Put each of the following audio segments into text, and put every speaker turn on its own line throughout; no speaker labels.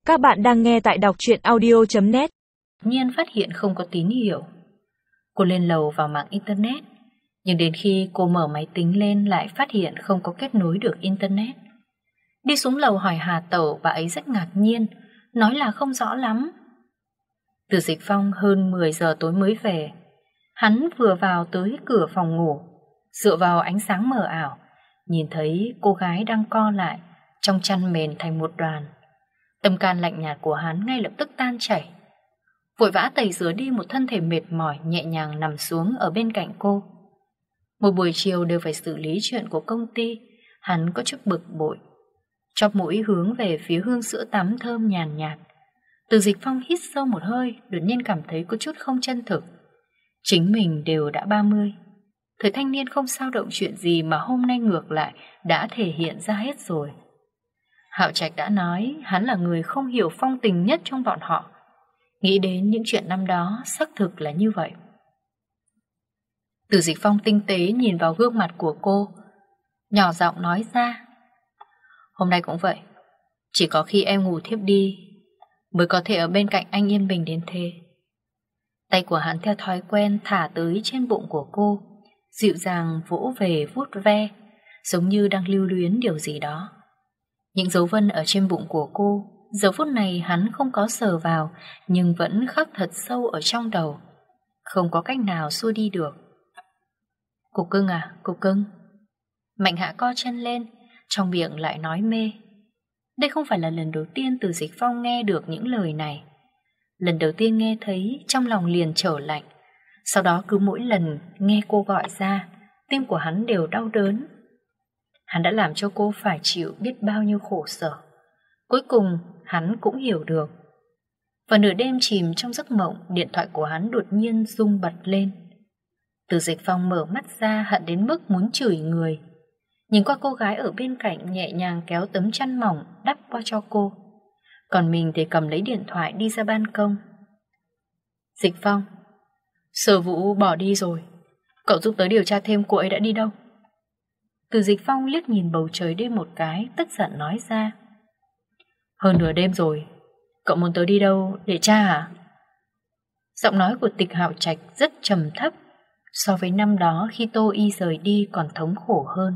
Các bạn đang nghe tại đọc truyện audio.net.
Nhiên phát hiện không có tín hiệu. Cô lên lầu vào mạng internet, nhưng đến khi cô mở máy tính lên lại phát hiện không có kết nối được internet. Đi xuống lầu hỏi Hà Tẩu, bà ấy rất ngạc nhiên, nói là không rõ lắm. Từ Dịch Phong hơn 10 giờ tối mới về. Hắn vừa vào tới cửa phòng ngủ, dựa vào ánh sáng mờ ảo, nhìn thấy cô gái đang co lại trong chăn mền thành một đoàn. Tâm can lạnh nhạt của hắn ngay lập tức tan chảy. Vội vã tẩy rửa đi một thân thể mệt mỏi, nhẹ nhàng nằm xuống ở bên cạnh cô. Một buổi chiều đều phải xử lý chuyện của công ty, hắn có chút bực bội. Chóp mũi hướng về phía hương sữa tắm thơm nhàn nhạt. Từ Dịch Phong hít sâu một hơi, đột nhiên cảm thấy có chút không chân thực. Chính mình đều đã 30. Thời thanh niên không sao động chuyện gì mà hôm nay ngược lại đã thể hiện ra hết rồi. Hạo Trạch đã nói hắn là người không hiểu phong tình nhất trong bọn họ. Nghĩ đến những chuyện năm đó, xác thực là như vậy. Từ Dịch Phong tinh tế nhìn vào gương mặt của cô, nhỏ giọng nói ra: hôm nay cũng vậy, chỉ có khi em ngủ thiếp đi mới có thể ở bên cạnh anh yên bình đến thế. Tay của hắn theo thói quen thả tới trên bụng của cô, dịu dàng vỗ về vuốt ve, giống như đang lưu luyến điều gì đó. Những dấu vân ở trên bụng của cô, giờ phút này hắn không có sờ vào, nhưng vẫn khắc thật sâu ở trong đầu, không có cách nào xua đi được. Cục cưng à, cục cưng. Mạnh Hạ co chân lên, trong miệng lại nói mê. Đây không phải là lần đầu tiên Từ Dịch Phong nghe được những lời này. Lần đầu tiên nghe thấy, trong lòng liền trở lạnh. Sau đó cứ mỗi lần nghe cô gọi ra, tim của hắn đều đau đớn. Hắn đã làm cho cô phải chịu biết bao nhiêu khổ sở. Cuối cùng hắn cũng hiểu được. Và nửa đêm chìm trong giấc mộng, điện thoại của hắn đột nhiên rung bật lên. Từ Dịch Phong mở mắt ra, hận đến mức muốn chửi người. Nhìn qua cô gái ở bên cạnh nhẹ nhàng kéo tấm chăn mỏng đắp qua cho cô, còn mình thì cầm lấy điện thoại đi ra ban công. Dịch Phong, Sở Vũ bỏ đi rồi, cậu giúp tớ điều tra thêm cô ấy đã đi đâu. Từ Dịch Phong liếc nhìn bầu trời đêm một cái, tức giận nói ra: hơn nửa đêm rồi, cậu muốn tớ đi đâu để tra hả? Giọng nói của Tịch Hạo Trạch rất trầm thấp, so với năm đó khi Tô Y rời đi còn thống khổ hơn.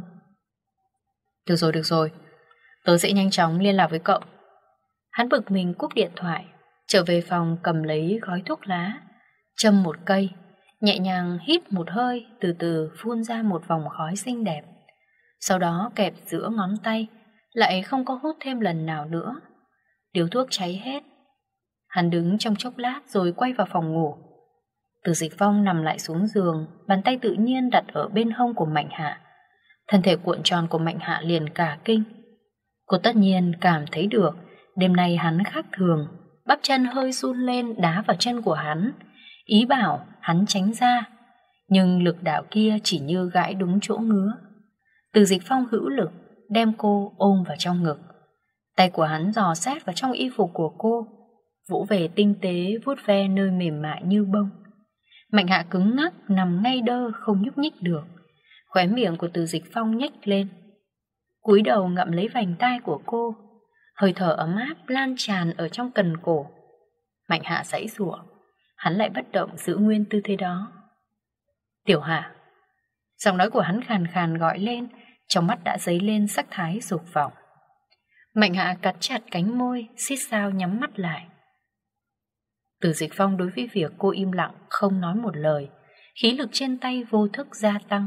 Được rồi, tớ sẽ nhanh chóng liên lạc với cậu. Hắn bực mình cúp điện thoại, trở về phòng cầm lấy gói thuốc lá, châm một cây, nhẹ nhàng hít một hơi, từ từ phun ra một vòng khói xinh đẹp. Sau đó kẹp giữa ngón tay, lại không có hút thêm lần nào nữa. Điếu thuốc cháy hết. Hắn đứng trong chốc lát rồi quay vào phòng ngủ. Từ Dịch Phong nằm lại xuống giường, bàn tay tự nhiên đặt ở bên hông của Mạnh Hạ. Thân thể cuộn tròn của Mạnh Hạ liền cả kinh. Cô tất nhiên cảm thấy được đêm nay hắn khác thường. Bắp chân hơi run lên đá vào chân của hắn, ý bảo hắn tránh ra. Nhưng lực đạo kia chỉ như gãi đúng chỗ ngứa. Từ Dịch Phong hữu lực đem cô ôm vào trong ngực. Tay của hắn dò xét vào trong y phục của cô, vỗ về tinh tế vuốt ve nơi mềm mại như bông. Mạnh Hạ cứng ngắc nằm ngay đơ không nhúc nhích được. Khóe miệng của Từ Dịch Phong nhếch lên, cúi đầu ngậm lấy vành tai của cô. Hơi thở ấm áp lan tràn ở trong cần cổ. Mạnh Hạ giãy giụa, hắn lại bất động giữ nguyên tư thế đó. Tiểu Hạ. Giọng nói của hắn khàn khàn gọi lên, trong mắt đã dấy lên sắc thái dục vọng. Mạnh Hạ cắn chặt cánh môi, xít sao nhắm mắt lại. Từ Dịch Phong đối với việc cô im lặng không nói một lời, khí lực trên tay vô thức gia tăng.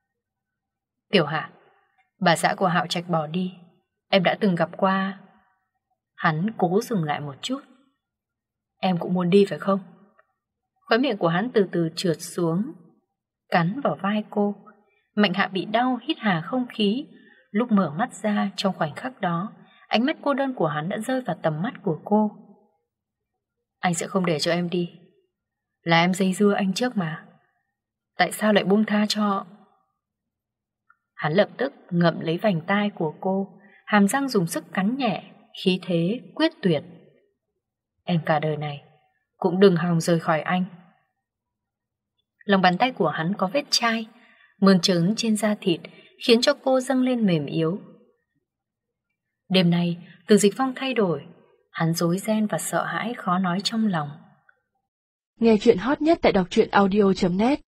Tiểu Hạ, bà xã của Hạo Trạch bỏ đi, em đã từng gặp qua. Hắn cố dừng lại một chút. Em cũng muốn đi phải không? Khóe miệng của hắn từ từ trượt xuống, cắn vào vai cô. Mạnh Hạ bị đau hít hà không khí. Lúc mở mắt ra trong khoảnh khắc đó, ánh mắt cô đơn của hắn đã rơi vào tầm mắt của cô. Anh sẽ không để cho em đi. Là em dây dưa anh trước mà. Tại sao lại buông tha cho... Hắn lập tức ngậm lấy vành tai của cô, hàm răng dùng sức cắn nhẹ, khí thế quyết tuyệt. Em cả đời này cũng đừng hòng rời khỏi anh. Lòng bàn tay của hắn có vết chai, mơn trớn trên da thịt khiến cho cô dâng lên mềm yếu. Đêm nay Từ Dịch Phong thay đổi. Hắn rối ren và sợ hãi khó nói trong lòng.
Nghe chuyện hot nhất tại đọc truyện audio.net